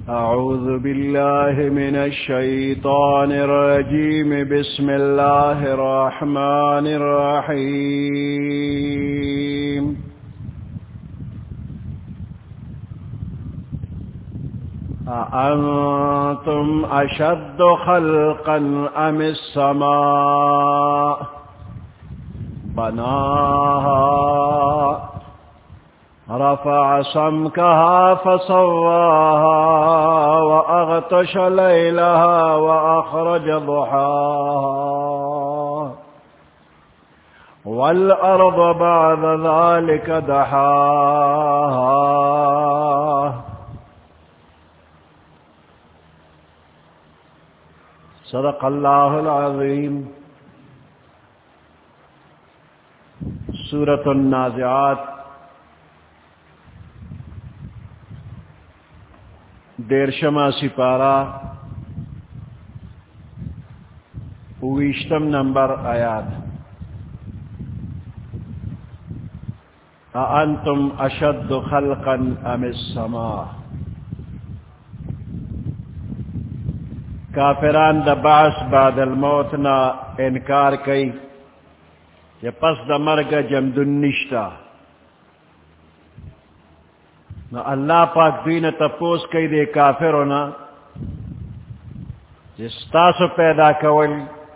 أعوذ بالله من الشيطان الرجيم بسم الله الرحمن الرحيم أأنتم أشد خلقا أم السماء بناها رفع سمكها فسواها وأغطش ليلها وأخرج ضحاها والأرض بعد ذلك دحاها صدق الله العظيم. سورة النازعات دیرشما سپارہ 20 نمبر آیات. اانتم اشد خلقا ام السماء. کافران دا بعث بعد الموت نا انکار کئی کہ پس دا مرگ جمدن نشتا. نو اللہ پاک دین تپوس کئی دے کافرونا جستاسو پیدا کول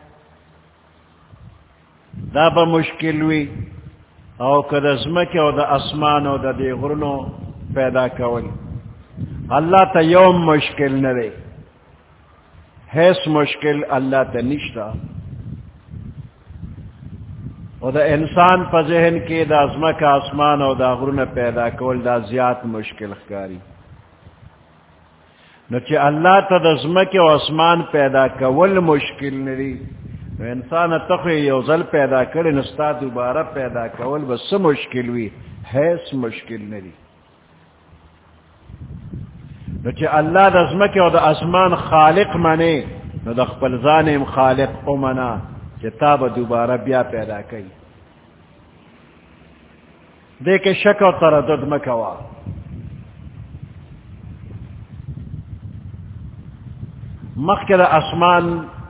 دا با مشکل وی او کدا زمک او دا اسمان او دا دی غرنو پیدا کول اللہ تا یوم مشکل نرے حیث مشکل اللہ تا نشتا. او دا انسان پا ذہن کی دا ازمک آسمان او دا غرون پیدا کول دا زیاد مشکل خکاری. نو چی اللہ تا دا ازمک او آسمان پیدا کول مشکل نری نو انسان تخوی یوزل پیدا کرے نستا دوبارہ پیدا کول بس مشکل وی حیث مشکل نری. نو چی اللہ دا ازمک او دا آسمان خالق منے نو دا خپل ذانیم خالق امنا کتاب دوبارہ بیا پیدا کئی. دیکھ شک و تردد مکوا. مخکر اسمان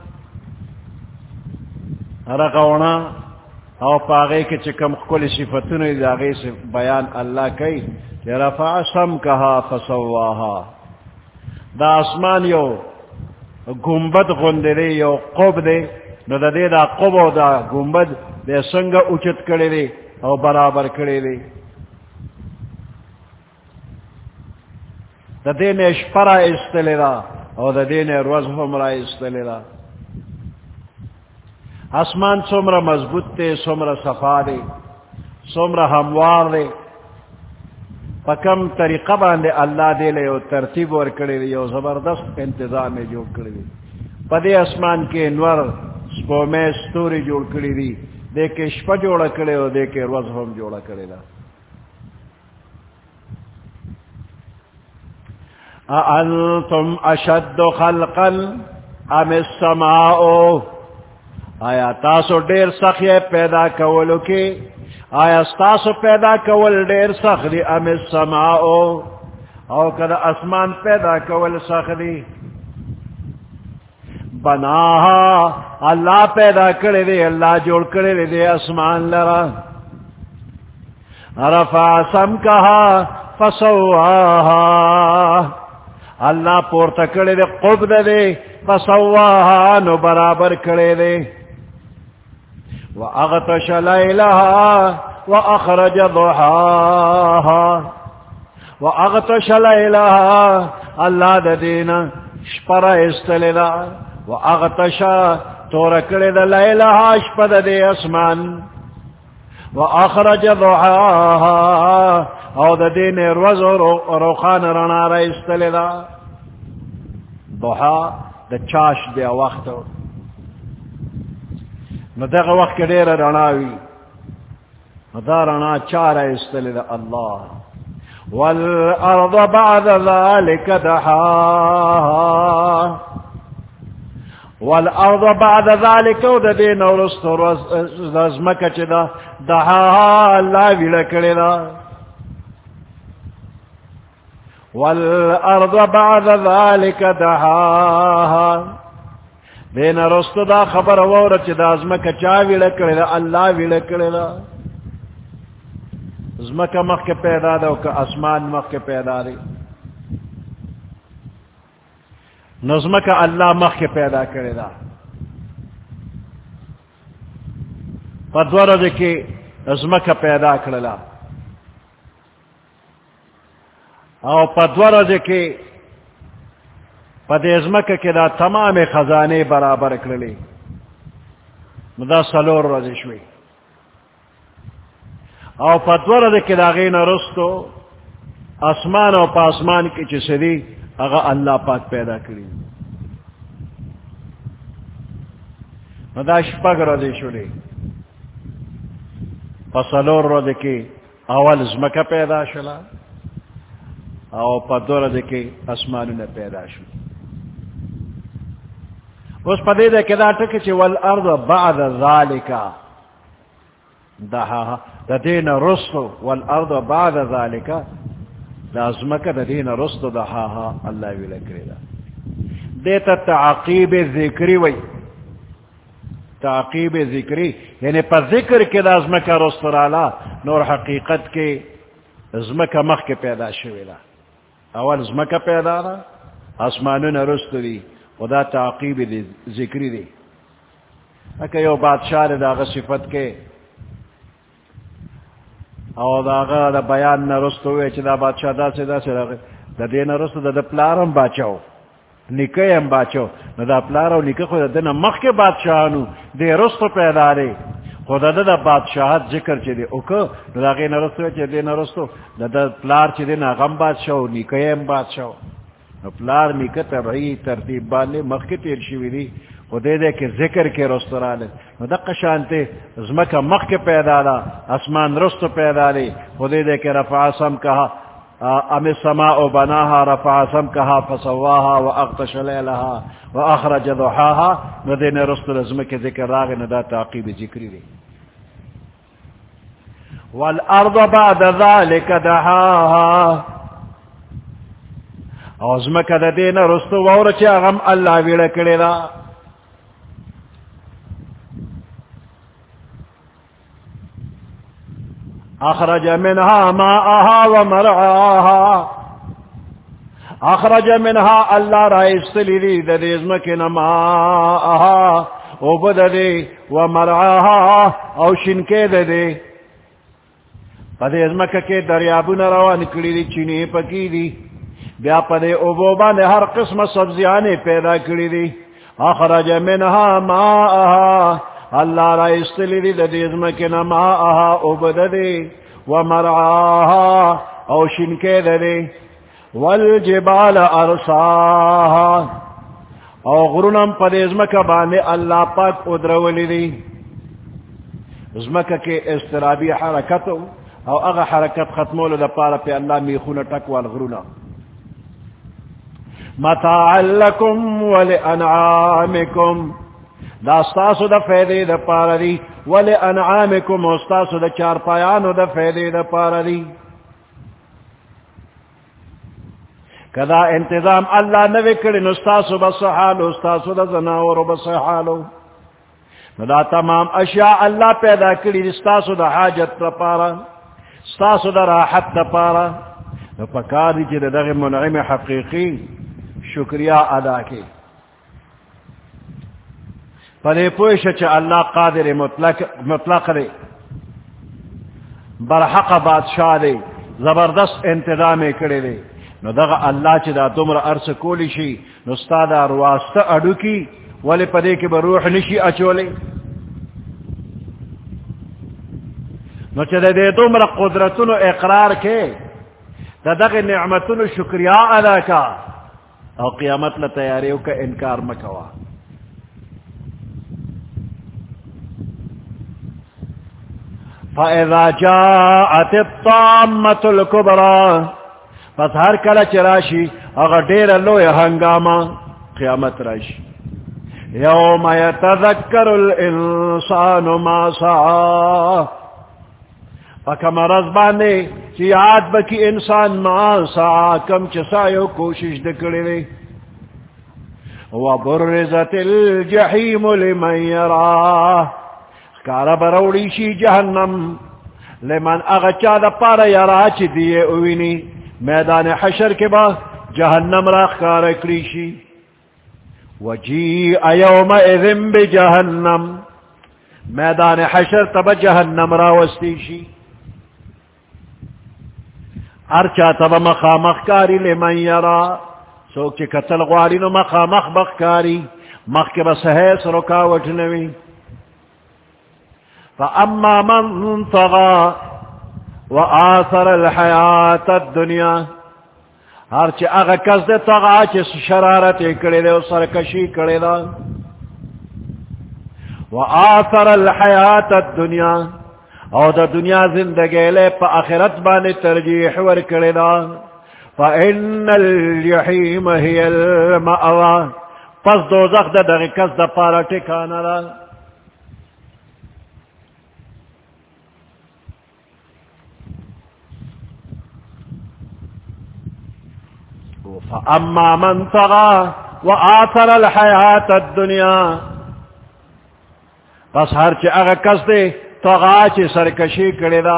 رغونا او پاگے کے چکم کل صفتن داغے سے بیان اللہ کئی رفع سمکہا فسواہا. دا اسمان یو گنبد غندرے یو قب دے نو دا دے دا قب و دا گنبد دے سنگا اچت کرے دے او برابر کرے دے. دا دے نے شپرا استلے دا او دا دے نے روز ہمرا استلے دا. آسمان سمرا مضبوط دے سمرا صفا دے سمرا ہموار دے. پکم طریقہ باندے اللہ دے لے او ترتیب ور کرے دے او زبردست انتظام جو کرے دے. پدے اسمان کے انور سپومے ستوری جوڑ کری دی دیکھے شپا جوڑا کرے ہو دیکھے روز ہم جوڑا کرے دا. اانتم اشد خلقا ام السماء. آیا تاسو دیر سخی پیدا کولو کی آیا تاسو پیدا کول دیر سخی ام السماء او کدا اسمان پیدا کول سخی. بناها اللہ پیدا کرے دے اللہ جوڑ کرے دے اسمان لرا. رفع سمکہا فسواہا اللہ پورتا کرے دے قبض دے فسواہا نو برابر کرے دے. وَأَغْطَشَ لَيْلَهَا وَأَخْرَجَ ضُحَاهَا. وَأَغْطَشَ لَيْلَهَا اللہ دا دینا شپرا استلے دا وَأَغْطَشَ تورکڑے دا لیلہا شپد دے اسمان. وَأَخْرَجَ ضُحَاهَا او دا دین روز روخان رنا را استلے دا. ضحا دا چاش دے وقت نو دا وقت دیر رناوی دا رنا چار استلے دا اللہ. وَالْأَرْضَ بَعْدَ ذَلِكَ دَحَاهَا. والارض بعد ذلك ودين ورست رزمك چدا دها لا ویل کړي دا والارض بعد ذلك دحاها دین رست دا خبر وور چی دا ازمکا چا ویلکڑی دا اللہ ویلکڑی دا ازمکا مخ کے پیدا دا وکا اسمان مخ کے پیدا دی نظمکا اللہ مخ کے پیدا کردی دا پدور دکی ازمکا پیدا کرلا او پدور دکی پدی ازمکا کی دا تمام خزانے برابر کرلی دا سلور رضی شوی او پدور دکی دا غین رستو اسمان او پاسمان کی چسدی اگا اللہ پاک پیدا کری دا شپگ رضی شوی پسلور رضی کی اول ازمکا پیدا شلا او پدور دکی اسمانو نے پیدا شوی اس پدے دے کدا ٹک چ والارض بعد ذالک دہا دین رسل والارض بعد ذالک لازمک دین رسل دہا اللہ ویل کرے دیتا تعقیب ذکری وی تعقیب ذکری یعنی پر ذکر کے لازمک رسل علا نور حقیقت کے ازمک مخ کے پیدا شویلا اول ازمک پیدا را اسمانون رسل دی خدا تعقیب دی ذکری دی اکا یو بادشاہ دا غا صفت کے او دا غا دا بیان نرستو ہوئے چی دا بادشاہ دا سے دا دین رستو دا پلارم باچاو نکے ہم باچاو دا پلارو نکے خود دا دینا مخ کے بادشاہنو دے رستو پیدا دے خدا دا بادشاہت ذکر چی دے اوکا دا غی نرستو چی دین رستو دا پلار چی دینا غم بادشاو نکے ہم بادشاو پلار نکا تبعی ترتیب بانے مخ کے تیر شوی دی خودے دے کے ذکر کے رسترانے دقا شانتے ازمکا مخ کے پیدا دا اسمان رست پیدا دی خودے دے کے رفع سم کہا ام السماء بناها رفع سم کہا فسواها واغطش لیلها واخرج ضحاها ندین رست ازمکا ذکر راغ ندا تعقیب ذکری دی والارض بعد ذلك دحاها ازمکا دا دین رست وورچ غم اللہ ویلکڑی دا اخرج منها ماءها ومرعاها اخرج منها اللہ رائست لی دا دیزمکن ماءها او بددی ومرعاها او شنکے ددی پا دیزمکا کے دریابون روان کری دی چینی پکی دی بیا پدے اوبوبان ہر قسم سبزیانے پیدا کری دی اخرج منها ماءها اللہ رائست لی دا دیزمکن ماءها اوبددی ومرعاها او شنکے ددی والجبال ارساها او غرنم پدیزمکا بانے اللہ پاک ادرولی دی ازمکا کے استرابی حرکتو او اغا حرکت ختمولو دا پارا پی اللہ میخون ٹکوال غرنم متاعا لکم ولانعامکم دا استاسو دا فیدے دا پارا دی ولانعامکم استاسو دا چار پایانو دا فیدے دا پارا دی کدا انتظام اللہ نوکڑی نستاسو بسحالو استاسو دا زناورو بسحالو دا تمام اشیاء اللہ پیدا کری استاسو دا حاجت دا پارا استاسو دا راحت دا پارا پکاری چی دا منعم حقیقی شکریہ ادا کی پدے پوش چ اللہ قادر مطلق دے برحق بادشاہ دے زبردست انتظام کرے دے نو دغا اللہ چ دا تمر عرص کولی شی نو استاد واسطہ اڈو کی ولی پدے کے بروح نشی اچولے نو چ دے تمر قدرتن اقرار کے دا دغ نعمتن شکریہ ادا کا او قیامت لا تیاریو کا انکار مکوا فَإِذَا جَاءَتِ الطَّامَّةُ الْكُبْرَى پس ہر کلچ راشی اگر دیر لوی ہنگاما قیامت راشی یوم یتذکر الانسان ما سعا فکم رزبانے چی یاد بکی انسان معاسا کم چسایو کوشش دکڑی لے وبرزت الجحیم لمن یراہ کارا بروڑی شی جہنم لمن اغچا دا پارا یرا چی دیئے اوینی میدان حشر کے بعد جہنم راخ کارا کریشی وجیء یومئذ بجہنم میدان حشر تب جہنم راوستیشی ارچا تب مخامخ کاری لمن یرا سوک چی قتل غواری نو مخامخ بخکاری مخ کے بس حیث رکاوٹ نوی فاما من طغا وآثر الحیات الدنیا ہر چی اغا کس دے طغا چی شرارت کڑے دے و سرکشی کڑے دا وآثر الحیات الدنیا او دا دنیا زندگی لے پا آخرت بانے ترجیح ور کڑے دا فإن الجحیم ہی المأوا پس دوزخ دا دغی کس دا پارا ٹکانا دا فأما من طغى وآثر الحیات الدنیا پس ہر چی اغا کس دے طغا چی سرکشی کڑی دا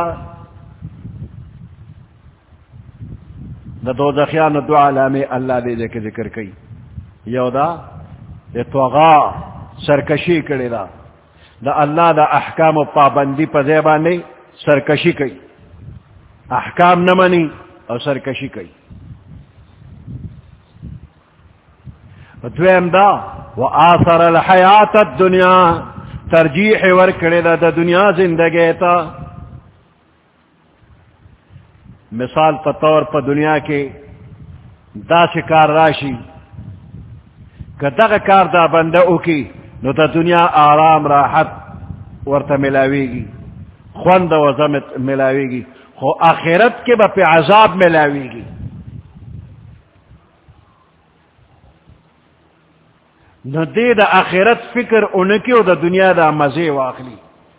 دا دوزخیان دو علامی اللہ دے دے کے ذکر کئی یو دا طغا سرکشی کڑی دا دا اللہ دا احکام و پابندی پا زیبانی سرکشی کئی احکام نمانی اور سرکشی کئی دویم دا وآثر الحیات الدنیا ترجیح ورکڑی دا دا دنیا زندگی تا مثال پا طور پا دنیا کے دا شکار راشی کہ دا کار دا بندہ اوکی نو دا دنیا آرام راحت ورطا ملاوی گی خوند و زمت ملاوی گی خو آخرت کے با پی عذاب ملاوی گی نو دے دا آخرت فکر انکی و دا دنیا دا مزے واخلی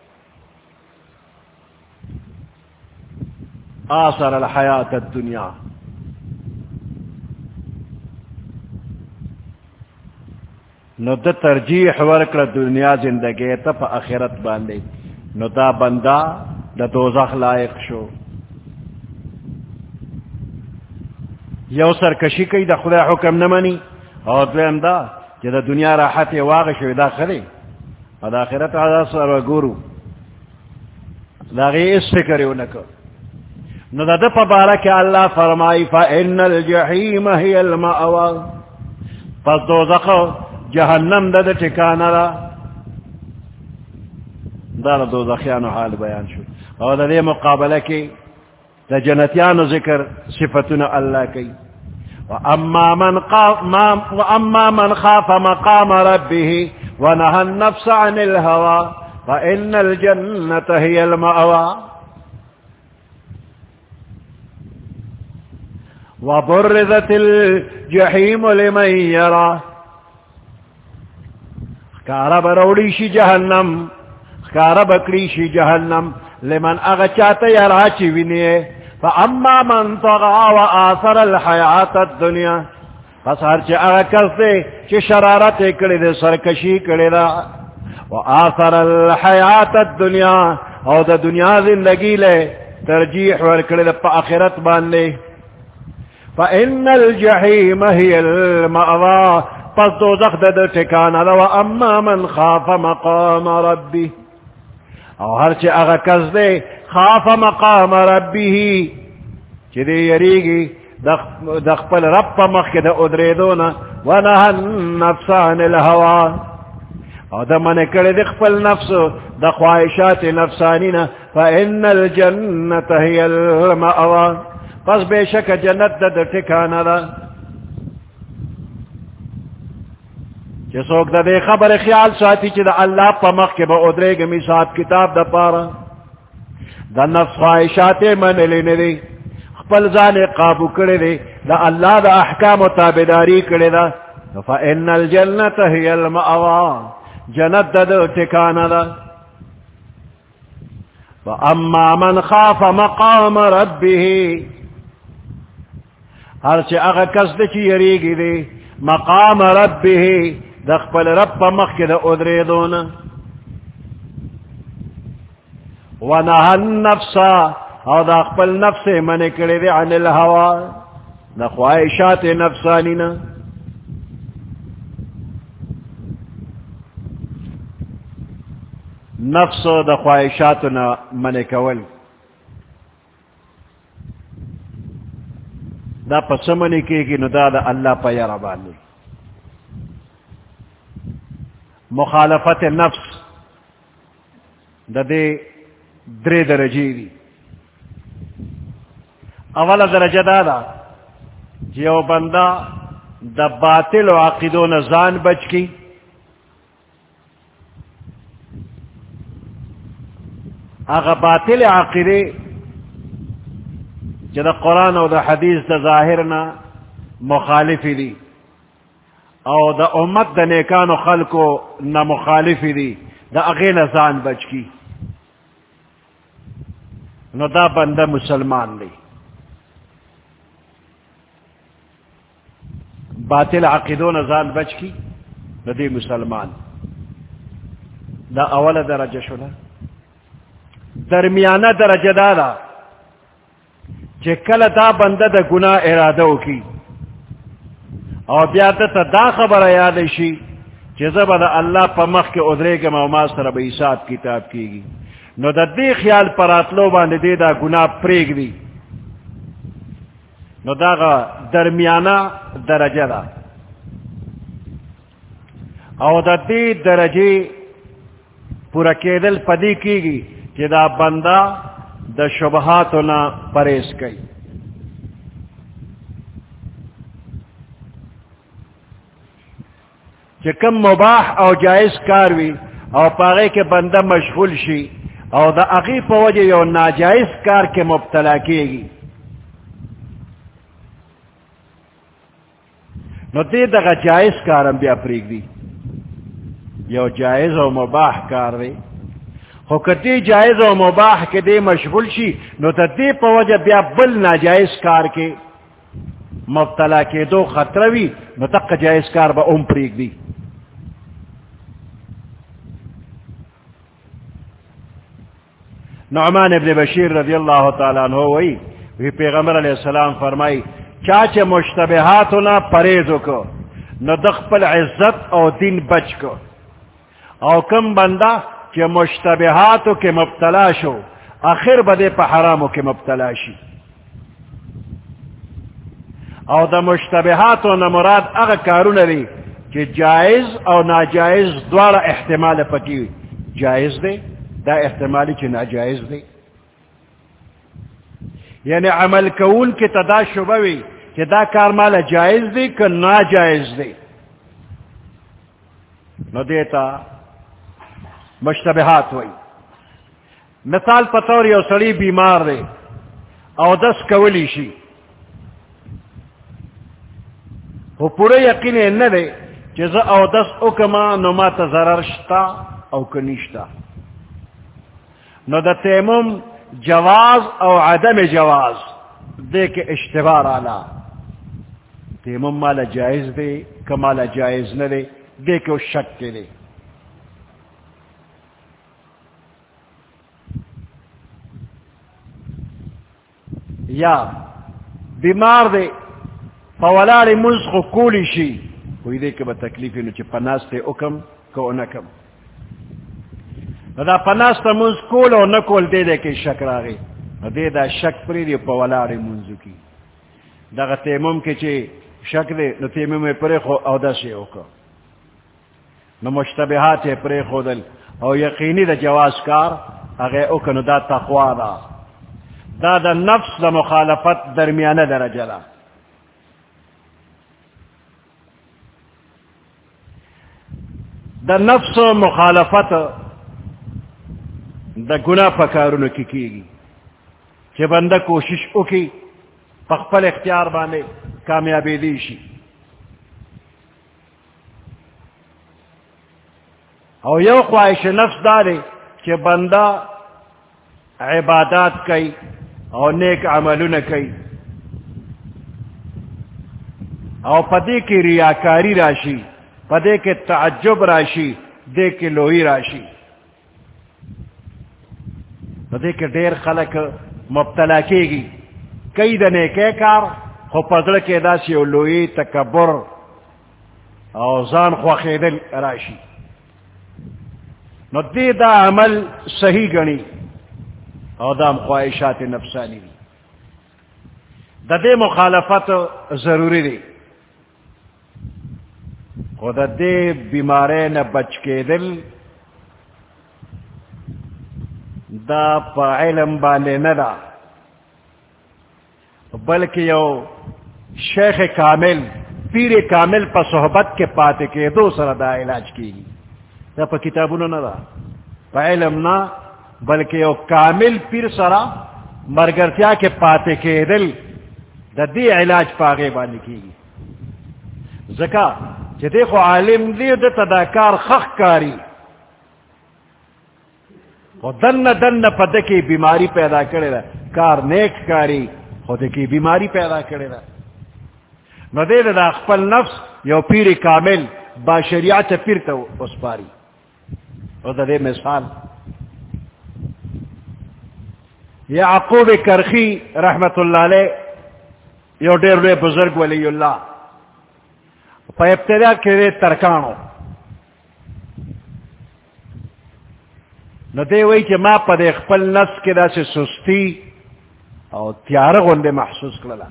آثر الحیات الدنیا نو دا ترجیح ورکل دنیا زندگی تا پا آخرت باندے نو دا بندہ دا دوزخ لائق شو یو سرکشی کئی دا خدا حکم نمانی اور دویم دا کہ دا دنیا راحت واغش دا خلی اور دا آخرت عذاب سر گورو دا غی اس فکریو نکو نو دا پا بارک اللہ فرمائی فإن الجحیم ہی المأوا پس دوزخ جہنم دا ٹکانا دا دوزخیانو حال بیان شو اور دا دے مقابلہ کی دا جنتیانو ذکر صفتنا اللہ کی وأما من خاف مقام ربه ونهى النفس عن الهوى فإن الجنة هي المأوى وبرزت الجحيم لمن يرى خارب روڑیشی جہنم خارب اکڑیشی جہنم لمن اغچات یراچی ونیے فأما من طغى وآثر الحیات الدنیا پس ہر چی اغا کس دے چی شرارت کڑی دے سرکشی کڑی دا وآثر الحیات الدنیا او دا دنیا زندگی لے ترجیح ور کڑی دا پا آخرت باندے فإن الجحیم ہی المأوا پس دوزخ دا ٹھکانا دا وأما من خاف مقام ربی او ہر چی اغا کس دے خاف مقام ربی چی دے یریگی دخپل رب پا مخی دا ادریدونا ونہا النفس عن الہوا او دا من کردی دخپل نفس دا خواہشات نفسانینا فإن الجنت ہی المأوا پس بے شک جنت دا ٹھکانا دا چی سوک دا دے خبر خیال ساتی چی دا اللہ پا مخی با ادریگ میساب کتاب دا پارا دا نفس خواہشات من لینے دی خپل ذان قابو کرے دی دا اللہ دا احکام و تابداری کرے دا فإن الجنت ہی المأوا جنت دا ٹکانا دا فاما من خاف مقام ربه ہر چی اغا کس دے چی یریگی دے مقام ربه دخپل رب مخی دا ادری دون ونہا النفس او دخپل نفس من کردی دے عن الہوا دا خواہشات نفسانینا نفس دا خواہشاتنا من کول دا پسمنی کی نو دا اللہ پا یربانی مخالفت نفس دا دے درے درجی دی اولا درجہ دا جیو بندہ دا باطل و عقیدون زان بچ کی اگا باطل عقیدے جدا قرآن او دا حدیث دا ظاہرنا مخالفی دی او دا امت دا نیکان و خلقو نا مخالفی دی دا اغیل زان بچ کی نو دا بندہ مسلمان دی باطل عقیدون زان بچ کی نو دی مسلمان دا اول درجہ شنا درمیانہ درجہ دادا کل دا بندہ دا گناہ ارادو کی اور بیادتا دا خبر یاد شی جزب دا اللہ پا مخ کے ادرے کے موما سر با حساب کتاب کی گی نو دا دی خیال پراتلو باندے دے دا گناہ پریگ دی نو دا غا درمیانہ درجہ دا او دا دی درجے پورا کیدل پدی کی گی کہ دا بندہ دا شبہاتنا پریز کئی کہ کم مباح او جائز کاروی او پاگے کے بندہ مشغول شی او دا اغی پا وجہ یو ناجائز کار کے مبتلا کیے گی نو دے دا جائز کارم بیا پریگ دی یو جائز او مباح کار دی خو کتی جائز و مباح کے دے مشغول شی نو تا دے پا وجہ بیا بل ناجائز کار کے مبتلا کے دو خطروی نو تک جائز کار با ام پریگ دی نعمان ابن بشیر رضی اللہ تعالیٰ عنہ وی پیغمبر علیہ السلام فرمائی چاچے مشتبہاتنا پریزو کو نو دخپل عزت او دین بچ کو او کم بندہ کہ مشتبہاتو کے مبتلا شو آخر بدے پا حرامو کے مبتلا شی او دا مشتبہاتو نمراد اغا کارون دی کہ جائز او ناجائز دوارا احتمال پکی جائز دے دا احتمالی چی ناجائز دے یعنی عمل کون کی تدا شبوی کہ دا کار مالا جائز دے کہ ناجائز دے نو دیتا مشتبہات ہوئی مثال پتور یو سڑی بیمار دے او دس کولی شی وہ پورے یقین نہ دے جزا او دس اکما نو ما تا ضرر شتا او کنیشتا نو دا تیمم جواز او عدم جواز دے کے اشتبار آلا تیمم مالا جائز دے کمالا جائز نہ دے دے کے شک کے دے یا بیمار دے فولار منزخ کولی شی کوئی دے کہ با تکلیفی نو چی پناستے اکم کو انکم دا پناستا منز کول او نکول دے دے کہ شک راگے دے دا شک پری دی فولار منزو کی دا غا تیمم کے چی شک دے نو تیمم پری خو او دا سے اکم نو مشتبہات پری خودل او یقینی دا جواز کار اگے اکنو دا تقوی دا دا نفس دا مخالفت درمیانہ درجہ دا دا نفس مخالفت دا گناہ پکارونو کی گی کہ بندہ کوشش اکی پخپل اختیار بانے کامیابی دیشی او یو خواہش نفس دارے کہ بندہ عبادات کئی اور نیک عملون کئی اور پدے کی ریاکاری راشی، پدے کے تعجب راشی، دے کے لوئی راشی، پدے کے ڈیر خلق مبتلا کی گی کئی دنے کے کار خو پدر کے دا سی لوئی تکبر اور زان خواخیدل راشی، نو دے دا عمل صحیح گنی اور دام خواہشات نفسانی دی، دا دے مخالفت ضروری دی، خود دے بیمارے نہ بچ کے دل دا پا علم بانے نہ دا، بلکہ یو شیخ کامل پیر کامل پا صحبت کے پاتے کے دو سر دا علاج کی دا پا کتابوں نہ دا، پا علم نہ بلکہ یو کامل پیر سرا مرگرتیا کے پاتے کے دل دا دی علاج پاگے بانے کی زکا کہ دیکھو عالم دی دا تداکار خخ کاری دن دن پدکی بیماری پیدا کرے دا کار نیک کاری خود کی بیماری پیدا کرے دا نو دے دا خپل نفس یو پیر کامل با شریعت پیر تا اس پاری او دا دے مثال یعقوب کرخی رحمت اللہ علیہ یو دیر لے بزرگ ولی اللہ پا ابتدا کے ترکانو نو دے وی کہ ما پا دے خپل نفس کے دا سے سستی او تیار غندے محسوس کرلا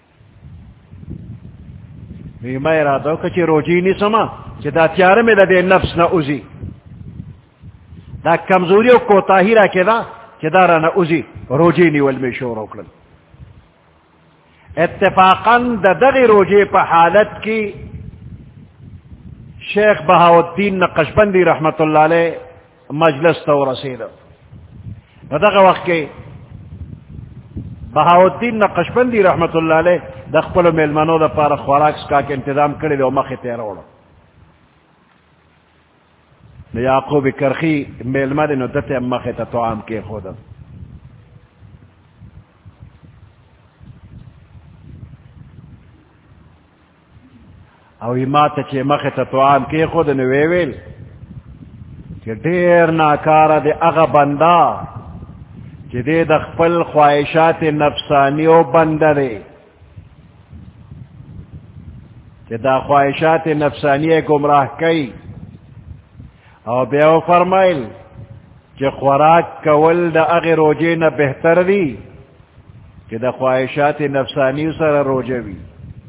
میں ارادو کچھ روجی نہیں سما کہ دا تیار میں دا دے نفس نا اوزی دا کمزوری و کوتاہی را کے دا کہ دا را نا اوزی روجی نیول میں شور اکلل اتفاقاً دا دغی روجی پا حالت کی شیخ بہاؤدین نقشبندی رحمت اللہ علیہ مجلس تو رسید ندغ وقت کے بہاؤدین نقشبندی رحمت اللہ علیہ دخپل میلمانو دا پارا خوراک کا کے انتظام کرے دے مخی تیروڑا یعقوب کرخی میلمان دے ندت مخی تا طعام کے خود او ایمات چے مخی تا طعام کے خود نویویل کہ دیر ناکارا دے اغا بندہ کہ دے دخپل خواہشات نفسانیو بندہ دے کہ دا خواہشات نفسانی گمراہ کئی او بیو فرمائل کہ خوراک کول دا اغی روجے نا بہتر دی کہ دا خواہشات نفسانی سر روجے بھی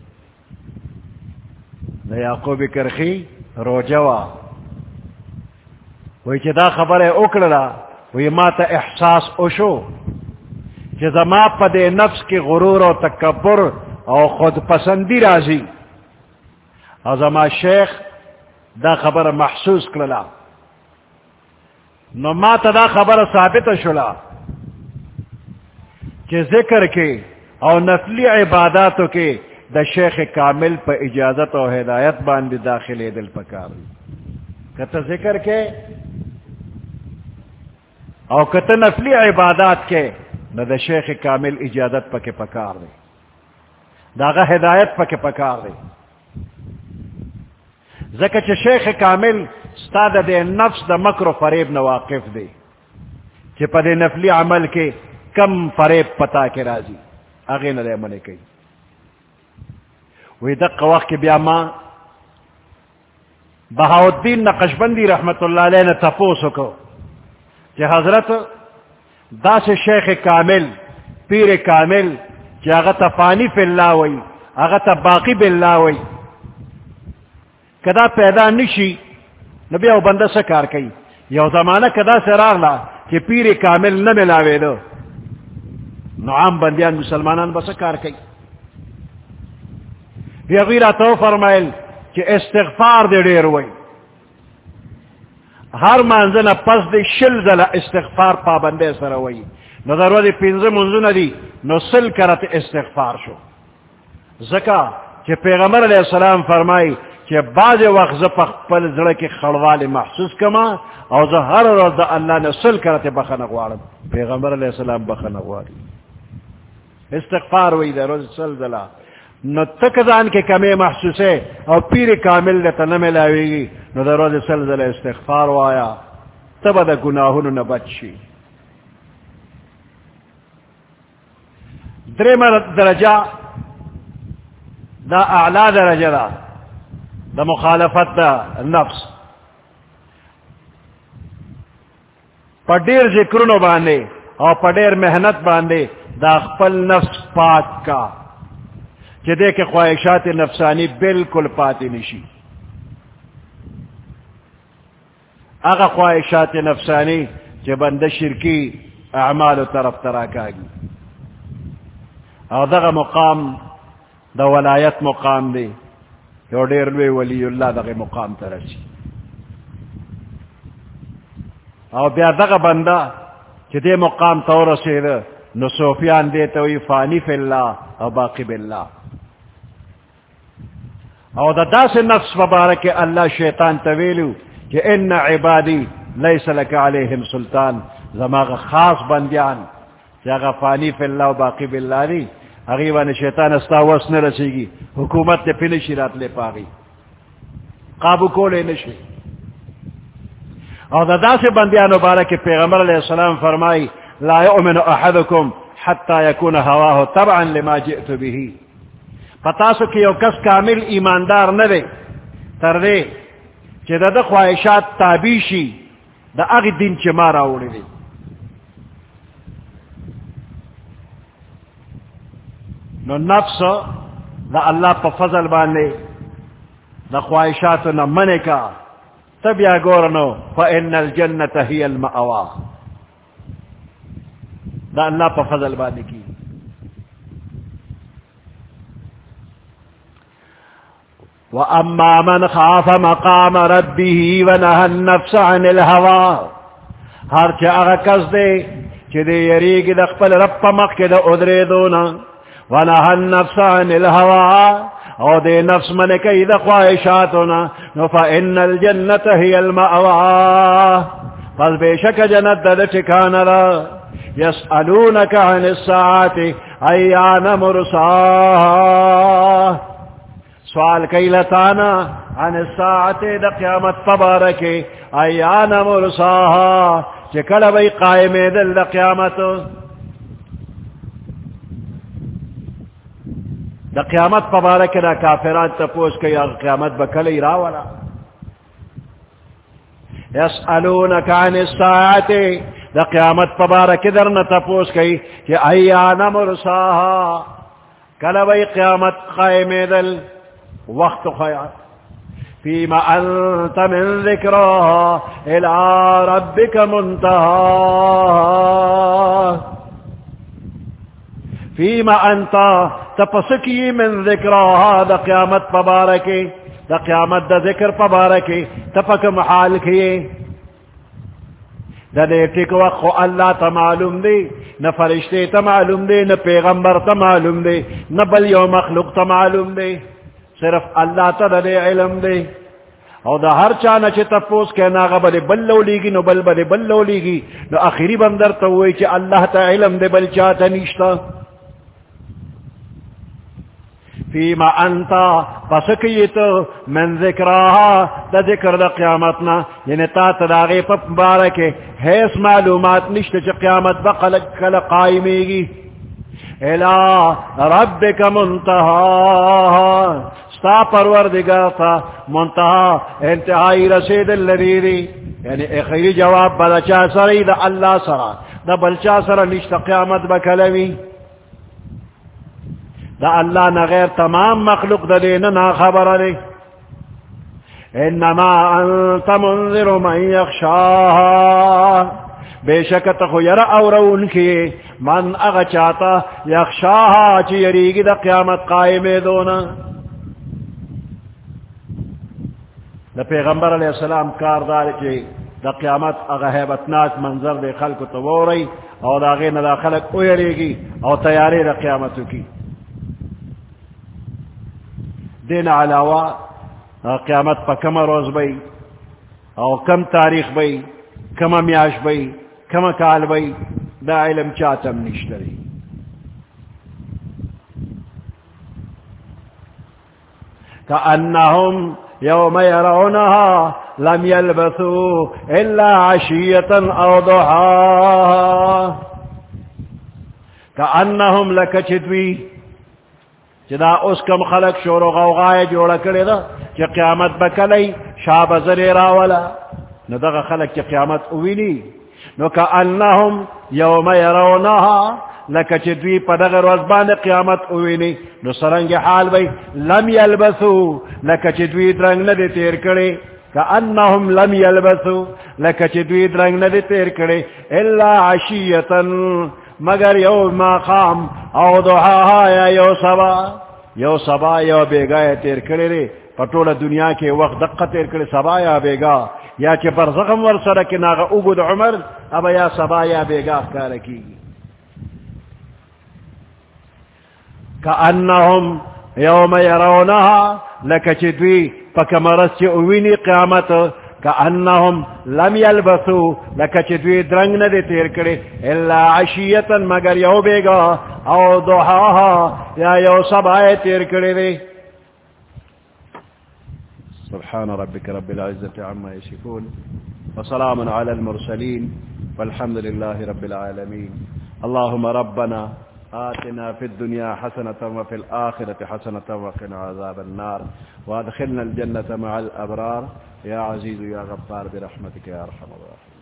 دا یعقوب کرخی روجوا وی کہ دا خبر اکڑا وی ما تا احساس اوشو کہ زما پا دے نفس کی غرور و تکبر او خود پسندی رازی او زما شیخ دا خبر محسوس کرلا نو ما تا دا خبر ثابت شلا کہ ذکر کے او نفلی عباداتو کے دا شیخ کامل پا اجازت و ہدایت باندی داخل دل پکار کتا ذکر کے او کتا نفلی عبادات کے نہ دا شیخ کامل اجازت پا کے پکار دے داغا ہدایت پا کے پکار دے زکر چھ شیخ کامل ستا دا دے نفس دا مکر و فریب نواقف دے چھ پا دے نفلی عمل کے کم فریب پتا کے رازی آگے نہ دے منے کئی وی دق وقت کے بیا ماں بہاؤدین نقشبندی رحمت اللہ علیہ نے تپوسو کو کہ حضرت دا سے شیخ کامل پیر کامل کہ اغتا فانی فی اللہ وی اغتا باقی باللہ وی کدا پیدا نشی نبی او بندہ سکار کئی یو زمانہ کدا سرار لا کہ پیر کامل نہ ملاوے دو نو عام بندیان مسلمانان بسکار کئی بی غیرہ تو فرمائل کہ استغفار دے دیر وی ہر منزل پس دے شل زل استغفار پابندے سر وی نظر ودی پینزم منزل دی نو سل کرت استغفار شو زکا کہ پیغمبر علیہ السلام فرمائی کہ بعض وقت پخپل زڑ کے خڑوال محسوس کما او ہر روز اللہ نے سل کرتے بخن اغوارم پیغمبر علیہ السلام بخن اغواری استغفار وی دے روز سل دلا نو تکزان کے کمی محسوس ہے او پیر کامل دیتا نملاوی گی نو دے روز سل دلا استغفار وایا تب دا گناہون نبچی درم درجہ دا اعلی درجہ دا مخالفت دا نفس پڑیر ذکرنو باندے اور پڑیر محنت باندے دا خپل نفس پاک کا جدے کے خواہشات نفسانی بالکل پاتی نشی اگا خواہشات نفسانی جب بند شرکی اعمال و طرف تراکا گی اور دا مقام دا ولایت مقام دے یو دیر لوی ولی اللہ دا مقام ترسی اور بیا دا بندہ چی دے مقام تورسی دا نو صوفیان دیتا وی فانی فی اللہ اور باقی باللہ اور دا سے نفس مبارک اللہ شیطان طویلو کہ ان عبادی لیس لک علیہم سلطان زماغ خاص بندیان جاگا فانی فی اللہ و باقی باللہ دی اغیبان شیطان استاوس نہ رسی گی حکومت تے پنشی رات لے پاگی قابو کو لے نشی اور دا سے بندیان مبارک پیغمبر علیہ السلام فرمائی لا یؤمن احدکم حتی یکون ہواہ تبعا لما جئت به پتا سو کہ یو کس کامل ایماندار نہ دے تر دے کہ دا خواہشات تابیشی دا اغی دین چی مارا اوڑی دی نو نفس دا اللہ پا فضل باندے دا خواہشات نہ منے کا تب یا گورنو فإن الجنت ہی المأوا دا اللہ پا فضل باندے کی وَأَمَّا مَنْ خَافَ مَقَامَ رَبِّهِ وَنَهَى النَّفْسَ عَنِ الْهَوَىٰ ہر چا اغا کس دے چی دے یریگی دا خپل رب پا مخ کے دا ادرے دونا وَنَهَى النَّفْسَ عَنِ الْهَوَىٰ او دے نفس من کئی دا خواہشاتنا فَإِنَّ الْجَنَّةَ هِيَ الْمَأْوَىٰ پس بے شک جنت دا ٹھکانا را يَسْأَلُونَكَ عَنِ السَّاعَةِ أَيَّانَ مُرْسَاهَا سوال کئی لتانا عن الساعت دا قیامت تبارک ایان مرساها چکل بی قائم دل دا قیامت دا قیامت تبارک دا کافران تپوس کئی قیامت بکلی راولا یسألونک عن الساعت دا قیامت تبارک درن تپوس کئی کہ ایان مرساها کل بی قیامت قائم دل وقت خیال فیما انت من ذکرها الى ربک منتہا فیما انت تپسکی من ذکرها دا قیامت پبارکی دا قیامت دا ذکر پبارکی تپک محال کیے دا دیتی کو وقت اللہ تا معلوم دی نہ فرشتے تا معلوم دی نہ پیغمبر تا معلوم دی نہ بل یو مخلوق تا معلوم دی صرف اللہ تا دے علم دے او دا ہر چانا چی تپوس کے ناغا بلے بلو لیگی نو بل بلے بلو لیگی نو آخری بندر تا ہوئی چی اللہ تا علم دے بل چاہتا نیشتا فیما انتا پسکیتو من ذکراها دا ذکر دا قیامتنا یعنی تا تداغی پپ بارکے حیث معلومات نشتا چی قیامت بقل قائمی گی الى ربک منتہا ستا پروردگار تا منتہا انتہائی رسید اللذیری یعنی اخیری جواب بلچا سری دا اللہ سرا دا بلچا سرا نشتا قیامت بکلوی دا اللہ نغیر تمام مخلوق دا دینا نا خبر دے انما انت منذر من یخشاها بے شکت خیر اورون کی من اغا چاہتا یخشاها چی یریگی دا قیامت قائم دونا دا پیغمبر علیہ السلام کاردار کی دا قیامت اغا حیبتناک منظر دے خلق تو رہی اور دا غیر دا خلق اویریگی اور تیاری دا قیامتو کی دین علاوہ قیامت پا کم روز بئی او کم تاریخ بئی کم میاش بئی کم کال بئی دا علم چاہتم نشتری كأنهم يوم يرونها لم يلبثوا إلا عشية أو ضحاها كأنهم لكچدوی جدا اس کم خلق شور و غوغائے جوڑا کرے دا کہ قیامت بکلی شاب زری راولا نو دا خلق کی قیامت اوینی نو كأنهم يوم يرونها لکچدوی پدغر وزبان قیامت اوینی نو سرنگ حال بی لم یلبسو لکچدوی درنگ ندی تیر کرے کأنہم لم یلبسو لکچدوی درنگ ندی تیر کرے الا عشیتا مگر یو ماقام او ضحاها یا یو صبا یو بیگا تیر کرے رے پٹول دنیا کے وقت دقا تیر کرے صبا یا بیگا یا چی برزغم ورسرکی ناغا اگد عمر اب یا صبا یا بیگا کارکی كأنهم يوم يرونها لكچدوی پکمرس چی اوینی قیامت كأنهم لم يلبثوا لكچدوی درنگ ندی تیر کرے الا عشیتا مگر یو بیگا او ضحاها یا یو صبح تیر کرے دے سبحان ربك رب العزة عما يصفون وسلام على المرسلين والحمد لله رب العالمين اللهم ربنا آتنا في الدنيا حسنة وفي الآخرة حسنة وقنا عذاب النار وادخلنا الجنة مع الأبرار يا عزيز يا غفار برحمتك يا أرحم الراحمين.